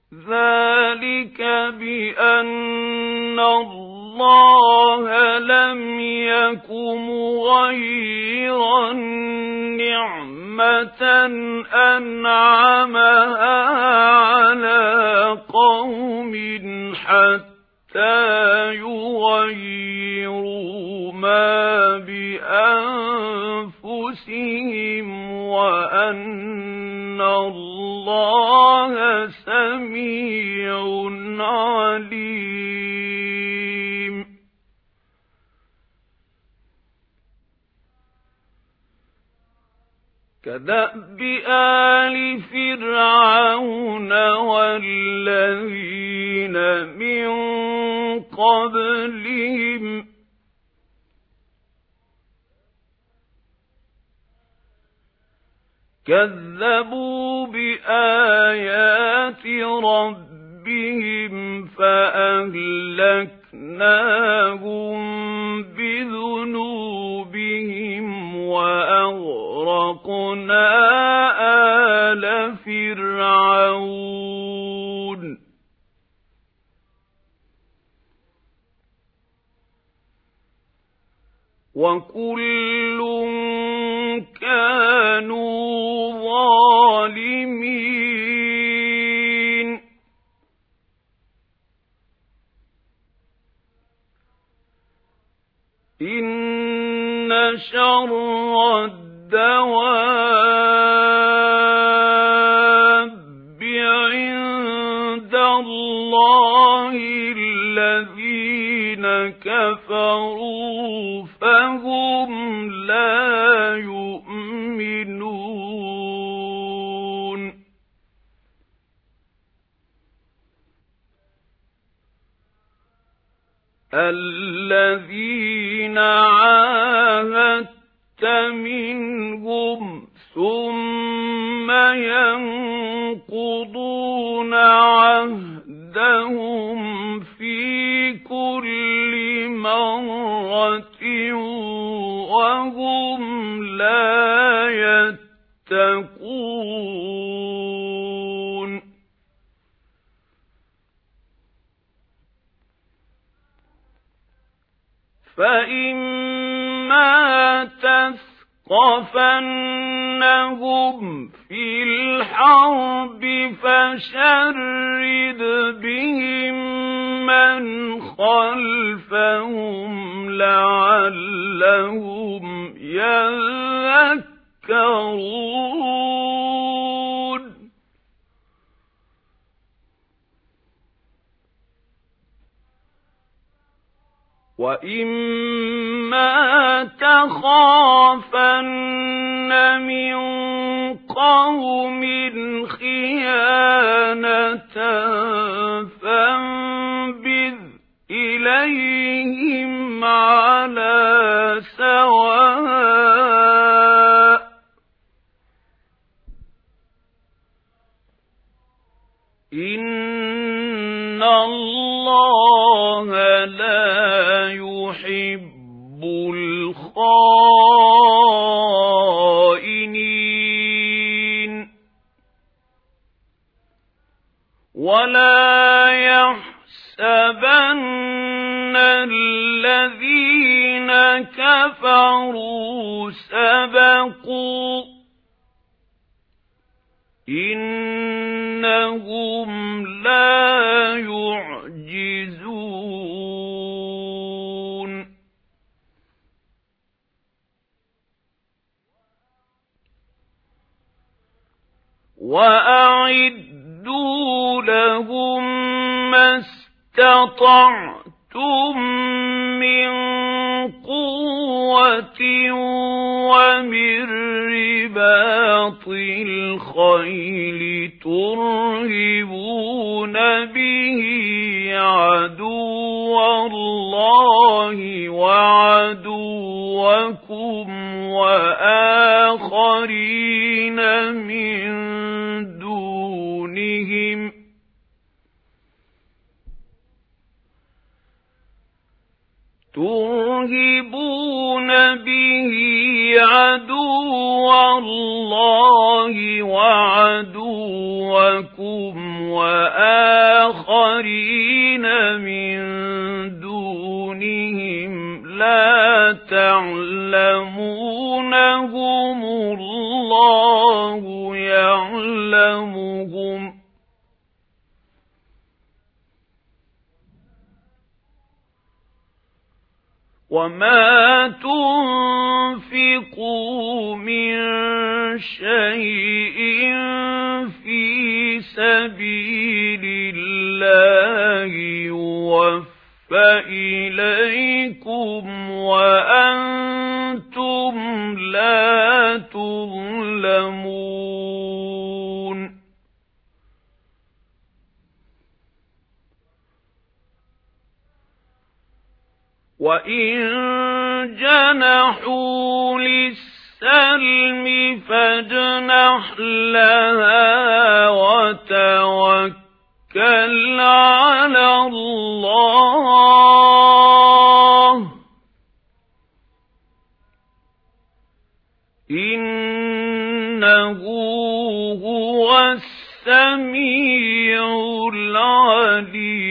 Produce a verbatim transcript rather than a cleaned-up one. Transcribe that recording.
ذلك بأن الله لم يك مغيرا نعمة أنعمها على قوم حتى يغيروا ما بأنفسهم وأن الله سميع عليم. كدأب آل فرعون والذين من قبلهم كذبوا بآيات ربهم فأهلكناهم بذنوبهم وأغرقنا آل فرعون وكل كانوا ظالمين. إن شر الدواب عند الله الذين كفروا فهم لا يؤمنون. الذين عاهدت منهم ثم ينقضون عهدهم في كل مرة وهم لا يتقون. فإما تثقفنهم في الحرب فشرد بهم من خلفهم لعلهم يذكرون. وَإِمَّا تَخَافَنَّ مِنْ قَوْمٍ خِيَانَةً فَانبِذْ إِلَيْهِمْ عَلَى سَوَاءٍ إِنَّ اللَّهَ لَا يُحِبُّ الْخَائِنِينَ. وَلَا يَحْسَبَنَّ الَّذِينَ كَفَرُوا سَبَقُوا إِنَّهُمْ لَا يُعْجِزُونَ. وَأَعِدُّوا لَهُم مَّا اسْتَطَعْتُم مِّن قُوَّةٍ وَمِن رِّبَاطِ الْخَيْلِ تُرْهِبُونَ بِهِ عَدُوَّ اللَّهِ وَعَدُوَّكُمْ وَآخَرِينَ مِن دُونِهِمْ تُرْهِبُونَ بِهِ عَدُوَّ اللَّهِ وَعَدُوَّكُمْ وَآخَرِينَ مِن دُونِهِمْ لَا تَعْلَمُونَهُمُ اللَّهُ يَعْلَمُهُمْ ۚ وَمَا تُنفِقُوا مِن شَيْءٍ فِي سَبِيلِ اللَّهِ يُوَفَّ إِلَيْكُمْ وَأَنتُمْ لَا تُظْلَمُونَ. وَإِن جَنَحُوا لِلسَّلْمِ فَاجْنَحْ لَهَا وَتَوَكَّلْ عَلَى اللَّهِ ۚ إِنَّهُ هُوَ السَّمِيعُ الْعَلِيمُ.